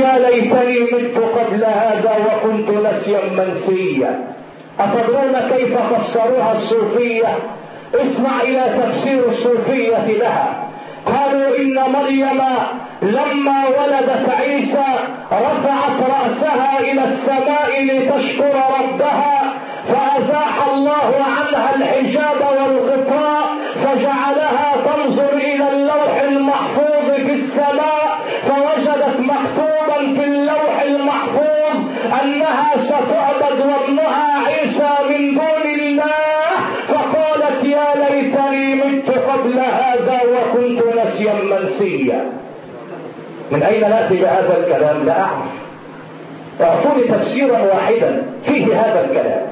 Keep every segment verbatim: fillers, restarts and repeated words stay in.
يا ليتني مت قبل هذا وكنت نسيا منسيا. أتدرون كيف فسروها الصوفية؟ اسمع إلى تفسير الصوفية لها. قالوا إن مريم لما ولدت عيسى رفعت رأسها إلى السماء لتشكر ربها، فأزاح الله عنها الحجاب والغطاء فجعلها تنظر إلى اللوح المحفوظ في السماء، فوجدت مكتوبا في اللوح المحفوظ أنها ستعبد وابنها عيسى من دون الله، فقالت يا ليتني مت قبل هذا وكنت نسيا منسيا. من أين نأتي بهذا الكلام؟ لا أعرف. اعطوني تفسيرا واحدا فيه هذا الكلام.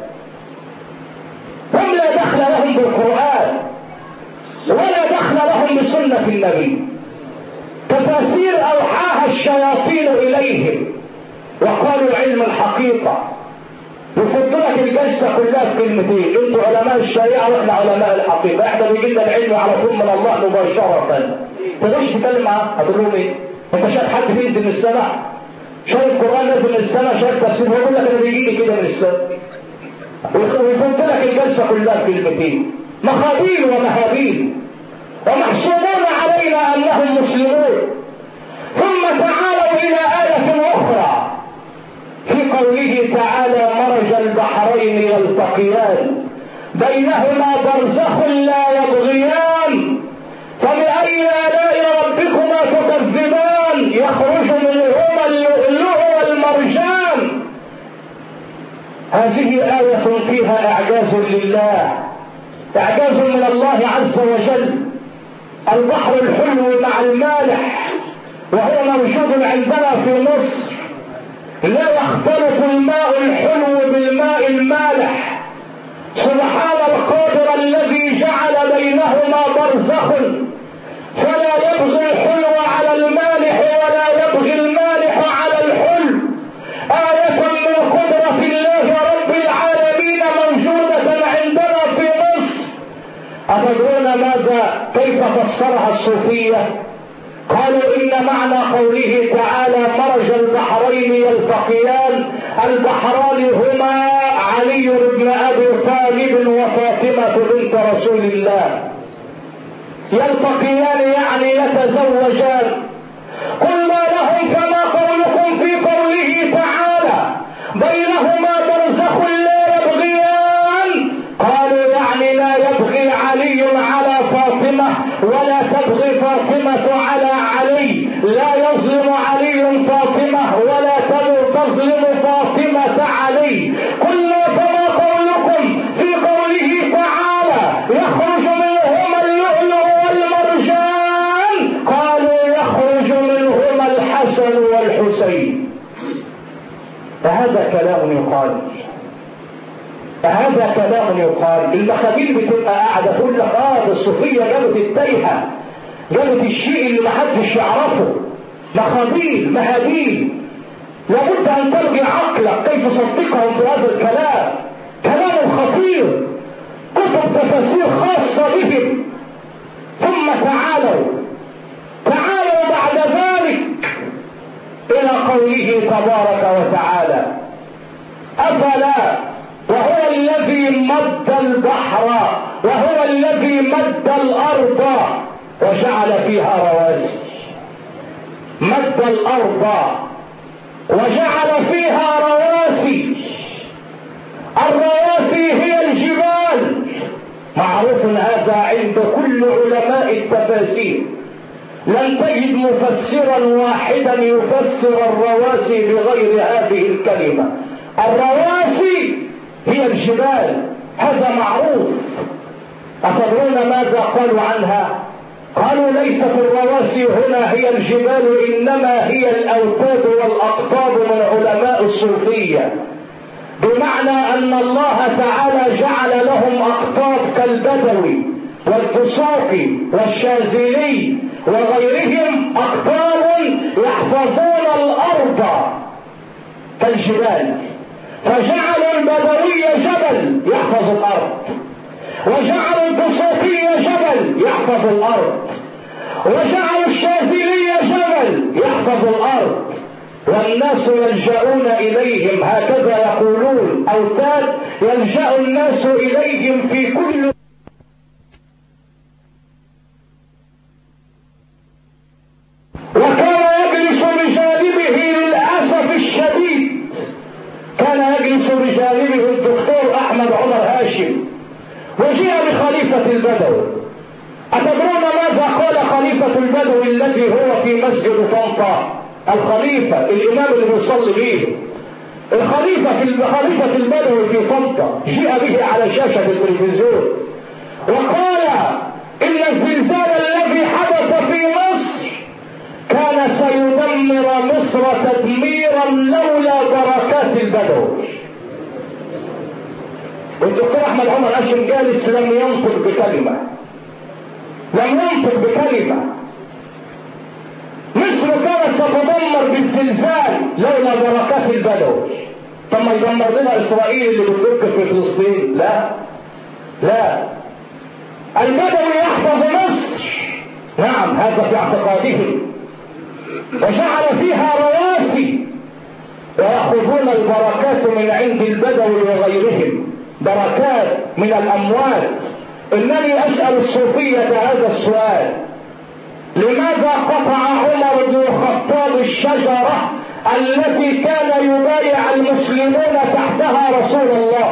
هم لا دخل لهم بالقرآن ولا دخل لهم بسنة النبي. تفاسير أوحاها الشياطين إليهم وقالوا علم الحقيقة. يفضلك الجلسة كلها في كلمتين، انتوا علماء الشريعة واحنا علماء الحقيقة، احنا بيجي لنا العلم على طول من الله مباشرة. تقدرش تتكلم معاه، هتقول لهم ايه؟ انت شايف حد بينزل من السماء؟ شايف قرآن نازل من السماء؟ شايف تفسير؟ ويقول لك انا بيجي لي كده من السماء. ويفضلك الجلسة كلها في كلمتين، مخابيل ومهابيل، ومحسوبون علينا انهم مسلمون. ثم تعالوا الى آية اخرى في قوله تعالى مرج البحرين يلتقيان بينهما برزخ لا يبغيان فبأي آلاء ربكما تكذبان يخرج منهما اللؤلؤ والمرجان. هذه آية فيها إعجاز لله، إعجاز من الله عز وجل. البحر الحلو مع المالح وهو موجود عندنا في مصر، لا يختلط الماء الحلو بالماء المالح. سبحان القادر الذي جعل بينهما برزخ فلا يبغي الحلو على المالح ولا يبغي المالح على الحلو. آية من قدرة الله رب العالمين موجودة عندنا في مصر. أتدرون ماذا كيف فسرها الصوفية؟ قالوا إن معنى قوله تعالى مرج البحرين يلتقيان، البحران هما علي بن أبي طالب وفاطمة بنت رسول الله. يلتقيان يعني يتزوجان. قلنا لهم فما قولكم في قوله تعالى بينهما برزخ لا يبغيان؟ قالوا يعني لا يبغي علي على فاطمة ولا تبغي فاطمة على علي، لا يظلم علي فاطمة ولا تظلم فاطمة علي. قلنا فما قولكم في قوله تعالى يخرج منهما اللؤلؤ والمرجان؟ قالوا يخرج منهما الحسن والحسين. فهذا كلام يقال، هذا كلام يقال. المخابيل بتبقى قاعدة تقول لك اه ده الصوفية جابت التايهة، جابت الشيء اللي محدش يعرفه. مخابيل مهابيل، لابد ان تلغي عقلك كيف تصدقهم في هذا الكلام. كلام خطير، كتب تفاسير خاصة بهم. ثم تعالوا تعالوا بعد ذلك الى قوله تبارك وتعالى افلا وهو الذي مد البحر وهو الذي مد الارض وجعل فيها رواسي. مد الارض وجعل فيها رواسي. الرواسي هي الجبال، معروف هذا عند كل علماء التفاسير. لن تجد مفسرا واحدا يفسر الرواسي بغير هذه الكلمة. الرواسي هي الجبال، هذا معروف. أتدرون ماذا قالوا عنها؟ قالوا ليست الرواسي هنا هي الجبال، إنما هي الأوتاد والأقطاب من علماء الصوفية، بمعنى أن الله تعالى جعل لهم أقطاب كالبدوي والدسوقي والشاذلي وغيرهم، أقطاب يحفظون الأرض كالجبال، فجعل البدوي جبل يحفظ الأرض، وجعل الدسوقي جبل يحفظ الأرض، وجعل الشاذلي جبل يحفظ الأرض، فالناس يلجؤون إليهم، هكذا يقولون، أوتاد يلجأ الناس إليهم في كل. وكان يجلس بجانبه للأسف الشديد، كان يجلس بجانبه الدكتور أحمد عمر هاشم، وجيء بخليفة البدوي. أتدرون ماذا قال خليفة البدوي الذي هو في مسجد طنطا؟ الخليفة الإمام اللي بيصلي به، الخليفة في خليفة البدوي في طنطا، جيء به على شاشة التلفزيون وقال إن الزلزال الذي حدث في مصر كان سيدمر مصر تدميرا لولا بركات البدوي. والدكتور احمد عمر هاشم جالس لم ينطق بكلمه، لم ينطق بكلمه. مصر كانت ستدمر بالزلزال لولا بركات البدوي. طب ما يدمر لنا اسرائيل اللي بتدق في فلسطين؟ لا لا، البدوي يحفظ مصر، نعم هذا في اعتقادهم، وجعل فيها رواسي، ويأخذون البركات من عند البدوي وغيرهم، بركات من الأموات. إنني أسأل الصوفية هذا السؤال: لماذا قطع عمر بن الخطاب الشجرة التي كان يبايع المسلمون تحتها رسول الله؟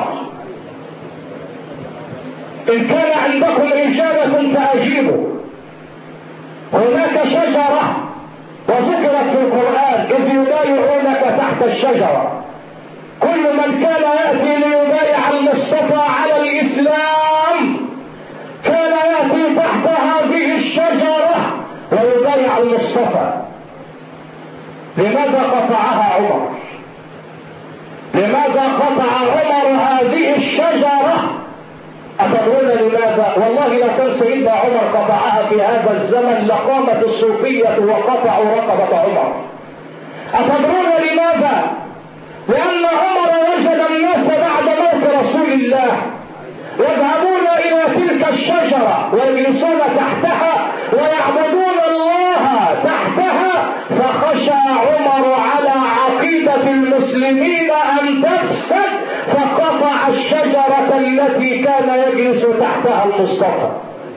إن كان عندكم إجابة فأجيبوا. هناك شجرة وذكرت في القرآن إذ يبايعونك تحت الشجرة. كل من كان يأتي ليبايع المصطفى على الإسلام كان يأتي تحت هذه الشجرة ويبايع المصطفى. لماذا قطعها عمر؟ لماذا قطع عمر هذه الشجرة؟ أتدرون لماذا؟ والله لو كان سيدنا عمر قطعها في هذا الزمن لقامت الصوفية وقطعوا رقبة عمر. أتدرون لماذا؟ لأن عمر وجد الناس بعد موت رسول الله يذهبون إلى تلك الشجرة ويجلسون تحتها ويعبدون الله تحتها، فخشى عمر على عقيدة المسلمين أن تفسد فقطع الشجرة التي كان يجلس تحتها المصطفى.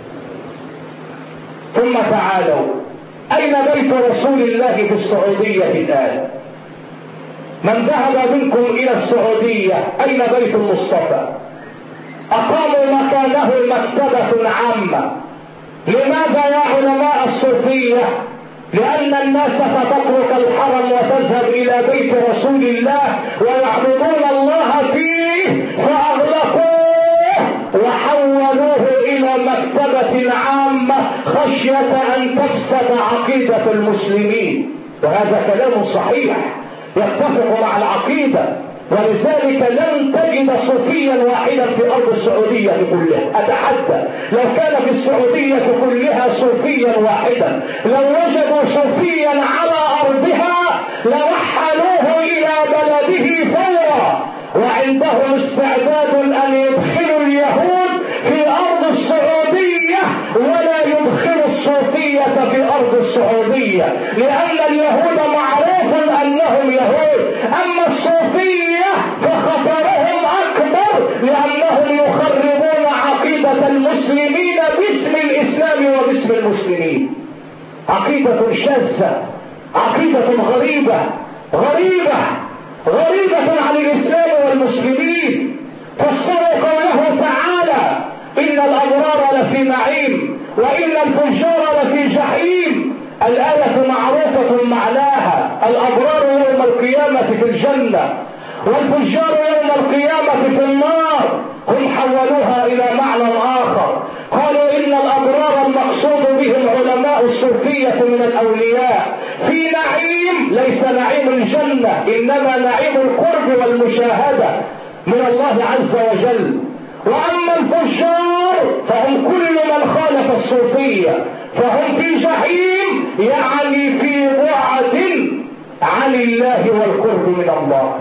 ثم تعالوا، أين بيت رسول الله في السعودية الآن؟ من ذهب منكم إلى السعودية أين بيت المصطفى؟ أقاموا مكانه مكتبة عامة. لماذا يا علماء الصوفية؟ لأن الناس ستترك الحرم وتذهب إلى بيت رسول الله ويعبدون الله فيه، فأغلقوه وحولوه إلى مكتبة عامة خشية أن تفسد عقيدة المسلمين. وهذا كلام صحيح يتفق مع العقيدة، ولذلك لن تجد صوفيا واحدا في أرض السعودية كلها. أتحدى لو كان في السعودية كلها صوفيا واحدا، لو وجدوا صوفيا على أرضها لرحلوه إلى بلده فورا، وعندهم استعداد أن يدخلوا اليهود في أرض السعودية ولا يدخلوا الصوفية في أرض السعودية، لأن اليهود معروف أنهم يهود، أما الصوفية فخطرهم أكبر لأنهم يخربون عقيدة المسلمين باسم الإسلام وباسم المسلمين. عقيدة شاذة، عقيدة غريبة غريبة غريبة عن الإسلام والمسلمين. فسروا قوله تعالى: إن الأبرار لفي نعيم وإن الفجار لفي جحيم. الآية معروفة معناها، الأبرار يوم القيامة في الجنة والفجار يوم القيامة في النار. هم حولوها إلى معنى آخر، قالوا إن الأبرار المقصود بهم علماء الصوفية من الأولياء في نعيم، ليس نعيم الجنة إنما نعيم القرب والمشاهدة من الله عز وجل. وأما الفجار فهم كل من خالف الصوفية، فهم في جحيم، يعني في بعد عن الله والقرب من الله.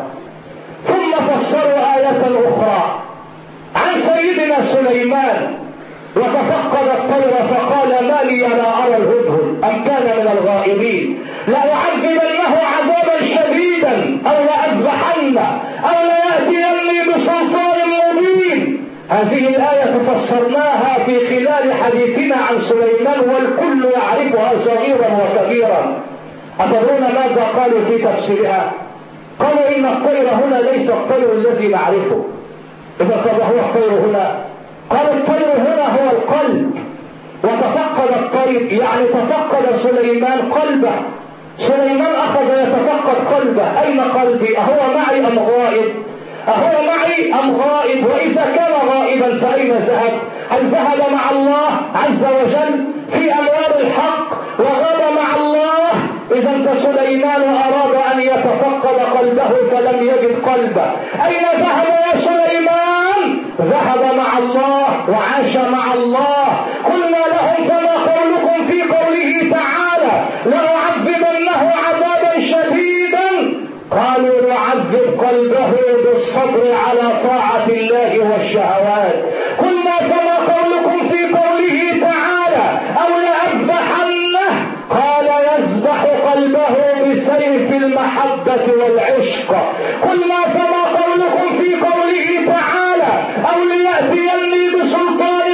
ثم فسروا آية أخرى عن سيدنا سليمان: وتفقد الطير فقال ما لي لا أرى الهدهد أم كان من الغائبين لأعذبنه عذابا شديدا شديدا أو لأذبحن أو ليأتيني بسلطان مبين. هذه الآية فسرناها في خلال حديثنا عن سليمان والكل يعرفها صغيرا وكبيرا. أتدرون ماذا قالوا في تفسيرها؟ قالوا إن الطير هنا ليس الطير الذي نعرفه. إذا طب هو الطير هنا؟ قالوا الطير هنا هو القلب، وتفقد الطير يعني تفقد سليمان قلبه. سليمان أخذ يتفقد قلبه، أين قلبي؟ أهو معي أم غائب؟ أهو معي أم غائب؟ وإذا كان غائبا فأين ذهب؟ هل ذهب مع الله عز وجل في أنوار الحق وغاب مع الله؟ إذا فسليمان أراد أن يتفقد قلبه فلم يجد قلبه. أين ذهب يا سليمان؟ ذهب مع الله وعاش مع الله. قلنا لهم فما قولكم في قوله تعالى لأعذبنه عذابا شديدا؟ قالوا نعذب قلبه بالصبر على طاعة الله والشهوات. قلنا فما قولكم في قوله تعالى أو لأذبحنه؟ قال يذبح قلبه بسيف المحبة والعشق. قلنا فما قولكم في قوله تعالى أو ليأتيني بسلطان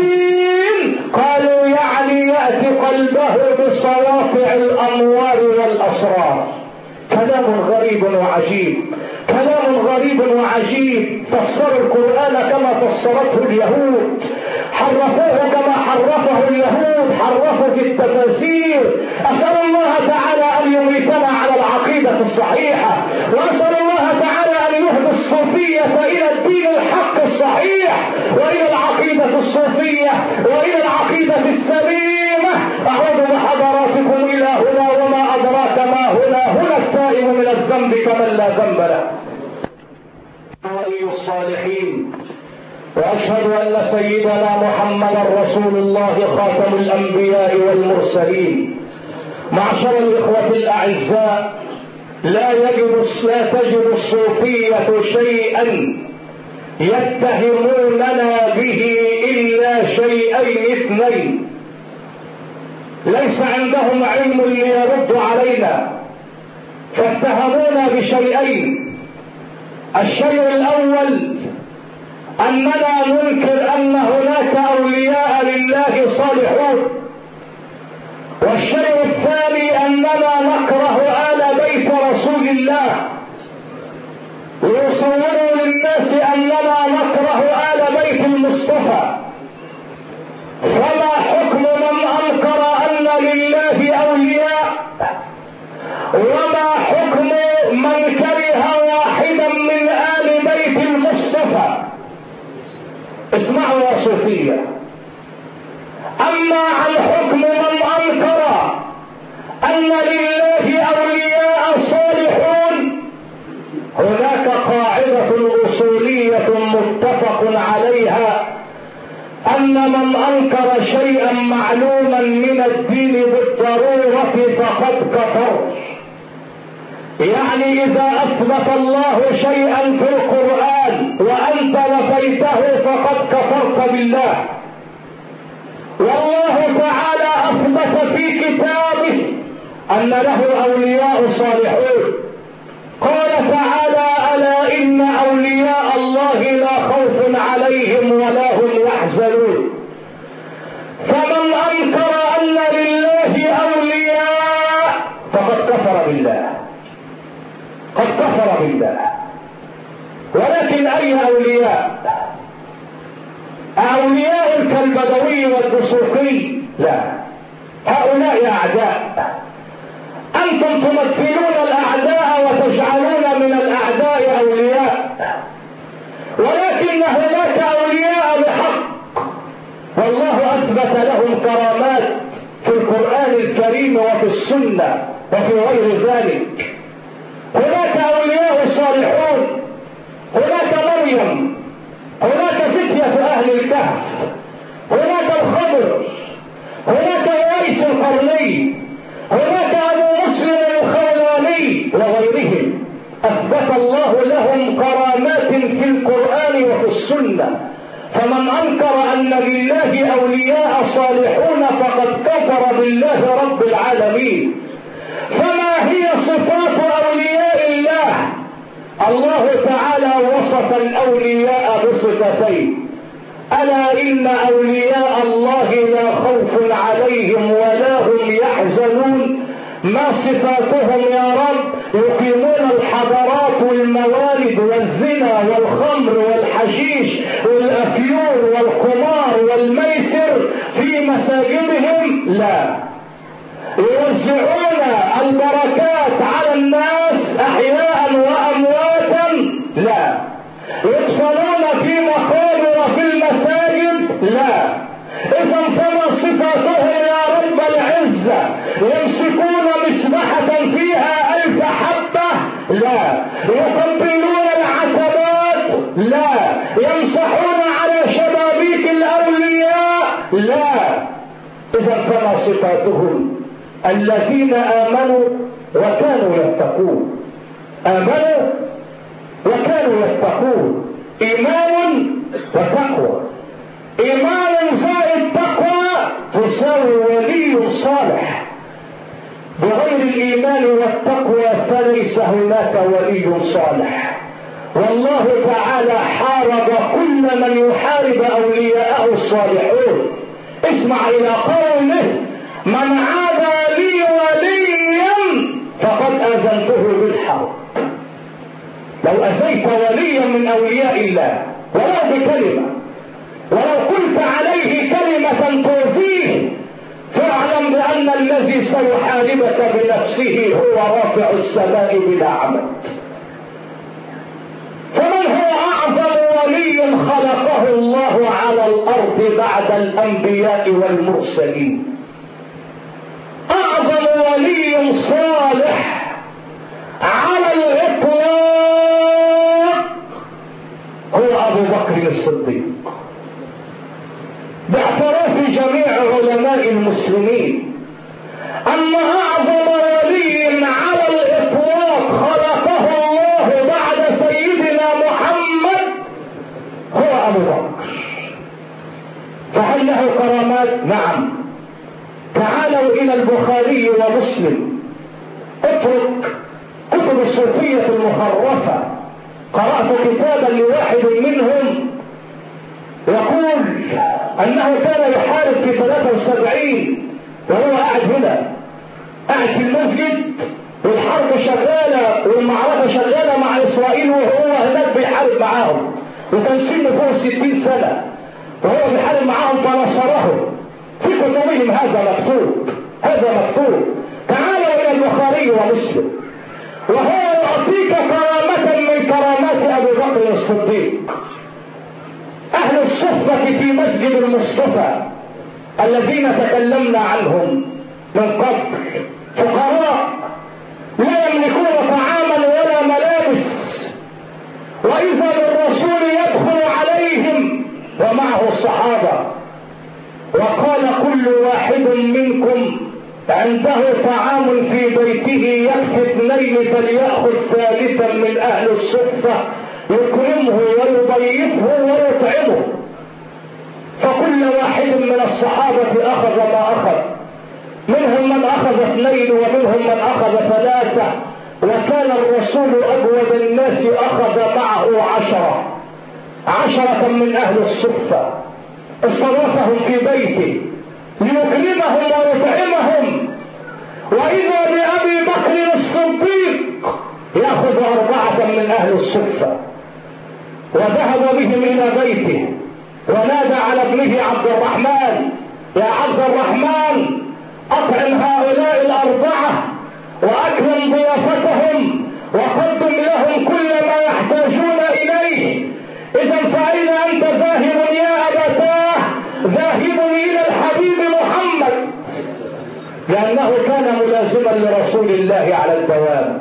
مبين؟ قالوا يعني يأتي قلبه بصوافع الأنوار والأسرار. كلام غريب وعجيب، كلام غريب وعجيب. فسروا القرآن كما فسرته اليهود، حرفوه كما حرفه اليهود، حرفوا في التفاسير. أسأل الله تعالى أن يميتنا على العقيدة الصحيحة، وأسأل الله تعالى أن يهدي الصوفية إلى الدين الحق الصحيح وإلى العقيدة الصوفية وإلى العقيدة السليمة. أعوذ بحضراتكم إلى هنا وما أدراك ما هنا، هنا التائب من الذنب كمن لا ذنب له. ولي الصالحين، وأشهد أن سيدنا محمدا رسول الله خاتم الأنبياء والمرسلين. معشر الإخوة الأعزاء، لا يجد لا تجد الصوفية شيئا يتهموننا به إلا شيئين اثنين. ليس عندهم علم ليرد علينا، فاتهمونا بشيئين. الشيء الأول أننا ننكر أن هناك أولياء لله صالحون، والشيء الثاني أننا نكره آل بيت رسول الله، ويصوروا للناس أننا نكره آل بيت المصطفى. فما حكم من أنكر أن لله أولياء؟ وما حكم من كره واحدا من آل بيت المصطفى؟ اسمعوا يا صوفية. أما عن حكم من أنكر أن لله أولياء صالحون، هناك قاعدة أصولية متفق عليها أن من أنكر شيئا معلوما من الدين بالضرورة فقد كفر. يعني إذا أثبت الله شيئا في القرآن وأنت نفيته فقد كفرت بالله. والله تعالى أثبت في كتابه أن له أولياء صالحون. قال تعالى ألا إن أولياء الله لا خوف عليهم ولا هم يحزنون. فمن أنكر أن لله أولياء فقد كفر بالله، قد كفر بالله. ولكن أي أولياء؟ أولياء كالبدوي والدسوقي؟ لا، هؤلاء أعداء. أنتم تمثلون الأعداء وتجعلون من الأعداء أولياء، ولكن هناك أولياء بحق، والله أثبت لهم كرامات في القرآن الكريم وفي السنة وفي غير ذلك. هناك أولياء صالحون، هناك مريم، هناك فتية أهل الكهف، هناك الخضر، هناك ويس القرني، هناك أبو مسلم الخولاني وغيرهم. أثبت الله لهم كرامات في القرآن وفي السنة. فمن أنكر أن لله أولياء صالحون فقد كفر بالله رب العالمين. فما هي صفات أولياء الله الله تعالى وصف الأولياء بصفتين: ألا إن أولياء الله لا خوف عليهم ولا هم يحزنون. ما صفاتهم يا رب؟ يقيمون الحضارات والموالد والزنا والخمر والحشيش والأفيون والقمار والميسر في مساجدهم؟ لا. يوزعون البركات على الناس أحياء وأمواتا؟ لا. يدفنون في مقابر في المساجد؟ لا. إذا فما صفاتهم يا رب العزة؟ يمسكون مسبحة فيها ألف حبة؟ لا. يقبلون العتبات؟ لا. يمسحون على شبابيك الأولياء؟ لا. إذا فما صفاتهم؟ الذين آمنوا وكانوا يتقون. آمنوا وكانوا يتقون. إيمان وتقوى. إيمان زائد تقوى تساوي ولي صالح. بغير الإيمان والتقوى فليس هناك ولي صالح. والله تعالى حارب كل من يحارب أولياءه الصالحون. اسمع إلى قوله: من عادى لي وليا فقد آذنته بالحرب. لو أذيت وليا من أولياء الله ولو بكلمة، ولو قلت عليه كلمة تؤذيه، فاعلم بأن الذي سيحاربك بنفسه هو رافع السماء بلا عمد. فمن هو أعظم ولي خلقه الله على الأرض بعد الأنبياء والمرسلين؟ أعظم ولي صالح على الإطلاق هو أبو بكر الصديق، باعتراف جميع علماء المسلمين أن أعظم ولي على الإطلاق خلقه الله بعد سيدنا محمد هو أبو بكر. فهل له كرامات؟ نعم. تعالوا إلى البخاري ومسلم، اترك كتب الصوفية المخرفة. قرأت كتابا لواحد منهم يقول أنه كان يحارب في ثلاثة وسبعين وهو قاعد هنا، قاعد في المسجد والحرب شغالة والمعركة شغالة مع إسرائيل وهو هناك بيحارب معاهم، وكان سنه فوق الستين سنة وهو بيحارب معاهم فنصرهم. في كتبهم هذا مكتوب، هذا مكتوب. تعالوا إلى البخاري ومسلم وهو يعطيك كرامة من كرامات أبي بكر الصديق. أهل الصفة في مسجد المصطفى الذين تكلمنا عنهم من قبل فقراء لا يملكون طعاما ولا ملابس، وإذا بالرسول يدخل عليهم ومعه الصحابة وقال: كل واحد منكم عنده طعام في بيته يكفي اثنين فليأخذ ثالثا من أهل الصفة يكرمه ويضيفه ويطعمه. فكل واحد من الصحابة أخذ ما أخذ، منهم من أخذ اثنين ومنهم من أخذ ثلاثة، وكان الرسول أجود الناس أخذ معه عشرة عشرة من أهل الصفة استضافهم في بيته ليكرمهم ويطعمهم. وإذا بأبي بكر الصديق يأخذ أربعة من أهل الصفة وذهب بهم إلى بيته ونادى على ابنه عبد الرحمن: يا عبد الرحمن أطعم هؤلاء الأربعة وأكرم ضيافتهم وقدم لهم كل ما يحتاجون إليه. إذا فأين أنت ذاهب يا أبتاه؟ ذاهب إلى الحبيب محمد، لأنه كان ملازما لرسول الله على الدوام.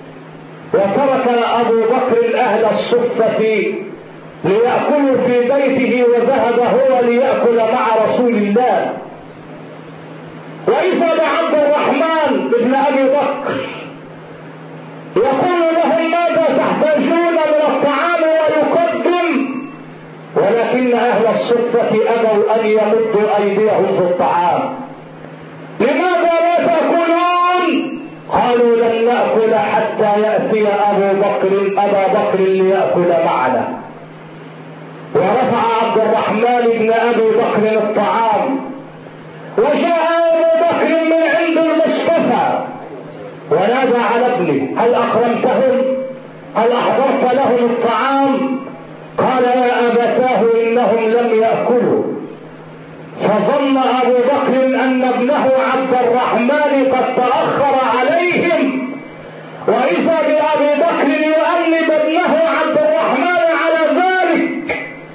وترك أبو بكر أهل الصفة ليأكلوا في بيته وذهب هو ليأكل مع رسول الله. وإذا بعبد الرحمن ابن أبي بكر يقول لهم: ماذا تحتاجون من الطعام؟ ويقدم. ولكن أهل الصفة أبوا أن يمدوا أيديهم في الطعام. لماذا لا تأكلون؟ قالوا: لن نأكل حتى يأتي أبو بكر أبا بكر ليأكل معنا. ورفع عبد الرحمن بن أبي بكر الطعام، وجاء أبو بكر من عند المصطفى ونادى على ابنه: هل أكرمتهم؟ هل أحضرت لهم الطعام؟ قال: يا أبتاه إنهم لم يأكلوا. فظن أبو بكر أن ابنه عبد الرحمن قد تأخر عليهم، وإذا بأبي بكر يؤنب ابنه عبد الرحمن على ذلك،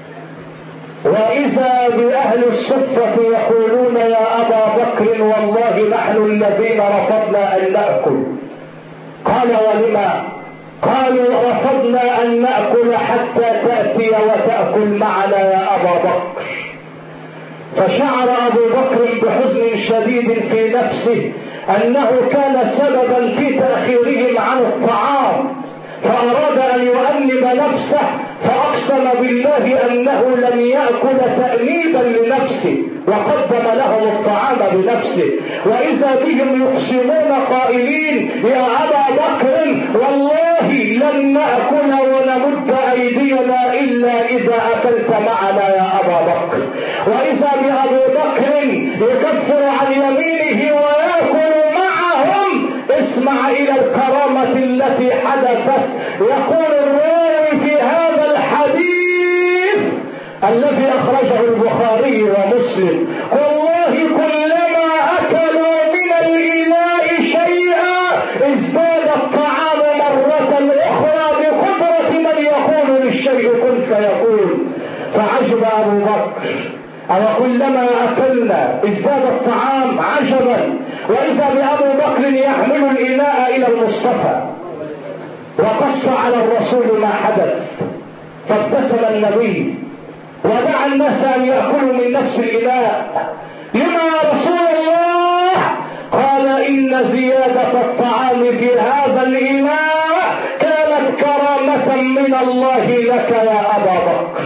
وإذا بأهل الصفة يقولون: يا أبا بكر والله نحن الذين رفضنا أن نأكل. قال: ولما؟ قالوا: رفضنا أن نأكل حتى تأتي وتأكل معنا يا أبا بكر. فشعر أبو بكر بحزن شديد في نفسه أنه كان سببا في تأخيرهم عن الطعام، فأراد أن يؤنب نفسه، فأقسم بالله أنه لن يأكل تأنيبا لنفسه، وقدم لهم الطعام بنفسه. وإذا بهم يقسمون قائلين: يا أبا بكر والله لن نأكل ونمد أيدينا إلا إذا أكلت معنا يا أبا بكر. وإذا بأبي بكر يكفر عن يمينه ويأكل معهم. اسمع إلى الكرامة التي حدثت. يقول الراوي في هذا الحديث الذي أخرجه البخاري ومسلم: والله كلما أكلوا من الإناء شيئا ازداد الطعام مرة أخرى بقدرة من يقول للشيء كن فيكون. فعجب أبو بكر: أو كلما أكلنا ازداد الطعام؟ عجبا. وإذا بأبو بكر يحمل الإناء إلى المصطفى وقص على الرسول ما حدث، فابتسم النبي ودعا الناس أن يأكلوا من نفس الإناء. لما يا رسول الله؟ قال: إن زيادة الطعام في هذا الإناء كانت كرامة من الله لك يا أبا بكر.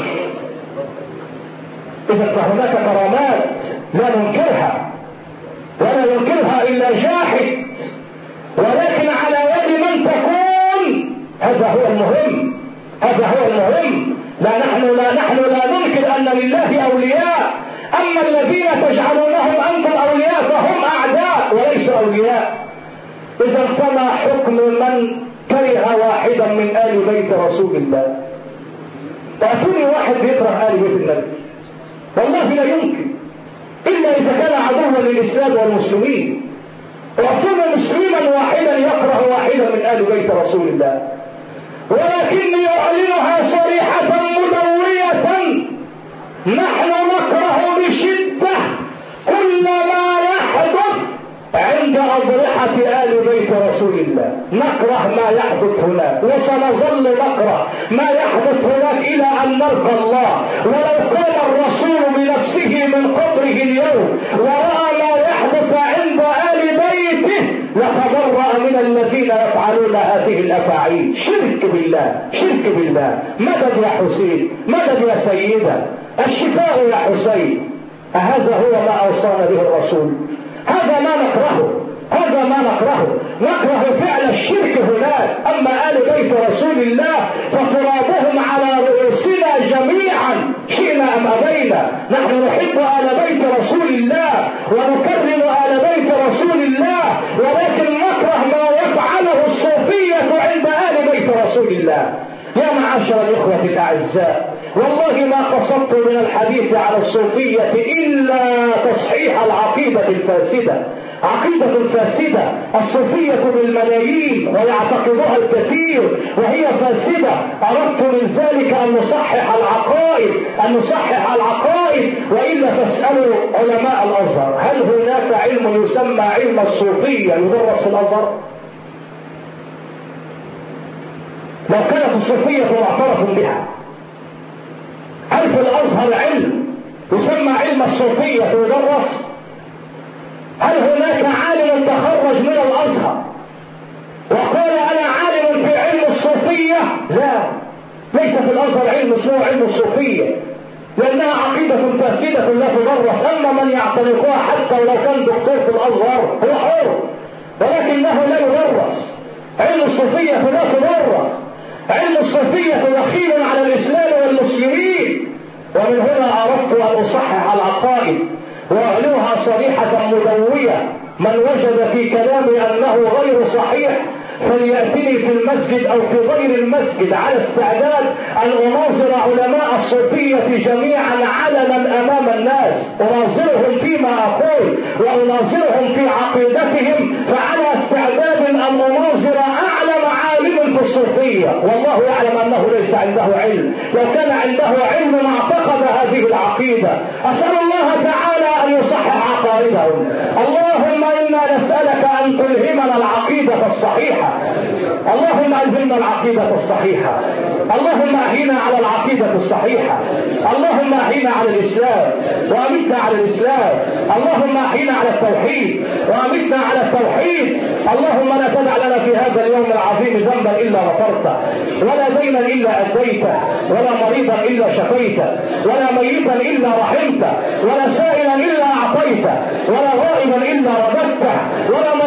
إذا فهناك كرامات لا ننكرها، ولا ينكرها إلا جاحد، ولكن على يد من تكون. هذا هو المهم، هذا هو المهم. لا نحن لا نحن لا ننكر أن لله أولياء، أما الذين تجعلونهم أنتم أولياء فهم أعداء وليسوا أولياء. إذا فما حكم من كره واحدا من آل بيت رسول الله؟ تأتوني واحد يكره آل بيت النبي، والله لا يمكن إلا إذا كان عدوا للإسلام والمسلمين. رسول مسلما واحدا يكره واحدا من آل بيت رسول الله، ولكني أعلنها صريحة مدوية: نحن نكره بشدة كل ما يحدث عند أضرحة آل بيت رسول الله. نكره ما يحدث هناك، وسنظل نكره ما يحدث هناك إلى أن نلقى الله. ولو كان الرسول بنفسه من قبره اليوم ورأى ما يحدث عند آل بيته لتبرأ من الذين يفعلون هذه الأفاعيل. شرك بالله، شرك بالله. مدد يا حسين، مدد يا سيدة، الشفاء يا حسين. أهذا هو ما أوصانا به الرسول؟ هذا ما نكرهه، هذا ما نكرهه. نكره فعل الشرك هناك. أما آل بيت رسول الله فترابهم على رؤوسنا جميعا شئنا أم أبينا. نحن نحب آل بيت رسول الله ونكرم آل بيت رسول الله، ولكن نكره ما يفعله الصوفية عند آل بيت رسول الله. يا معاشر الإخوة الأعزاء، والله ما قصدت من الحديث على الصوفية إلا تصحيح العقيدة الفاسدة. عقيدة فاسدة، الصوفية بالملايين ويعتقدها الكثير وهي فاسدة. أردت من ذلك أن نصحح العقائد، أن نصحح العقائد. وإلا فاسألوا علماء الأزهر: هل هناك علم يسمى علم الصوفية يدرس في الأزهر؟ لو كانت الصوفية معترف بها، هل في الأزهر علم يسمى علم الصوفية يدرس؟ هل هناك عالم تخرج من الأزهر وقال أنا عالم في علم الصوفية؟ لا، ليس في الأزهر علم اسمه علم الصوفية، لأنها عقيدة فاسدة لا تدرس. أما من يعتنقها حتى ولو كان دكتور في الأزهر هو حر، ولكنه لا يدرس. علم الصوفية لا تدرس. علم الصوفية دخيل على الإسلام والمسلمين. ومن هنا أردت أن أصحح العقائد وأعلوها صريحة مدوية. من وجد في كلامي أنه غير صحيح فليأتني في المسجد أو في غير المسجد على استعداد أن أناظر علماء الصوفية جميعا علنا أمام الناس، أناظرهم فيما أقول وأناظرهم في عقيدتهم، فعلى استعداد أن أناظر أعلم عالم في الصوفية، والله يعلم أنه ليس عنده علم. لو كان عنده علم ما اعتقد هذه العقيدة. أسأل الله تعالى أن يصحح عقائدهم. اللهم إنا نسألك أن تلهمنا العقيدة الصحيحة. اللهم ألهمنا العقيدة الصحيحة. اللهم أحينا على العقيدة الصحيحة. اللهم أحينا على الإسلام وأمتنا على الإسلام. اللهم أحينا على التوحيد وأمتنا على التوحيد. اللهم لا تدع لنا في هذا اليوم العظيم ذنبا إلا غفرته، ولا دينا إلا أديته، ولا مريضا إلا شفيته، ولا ميتا إلا رحمته، ولا سائلا إلا أعطيته، ولا غائبا إلا رددته، ولا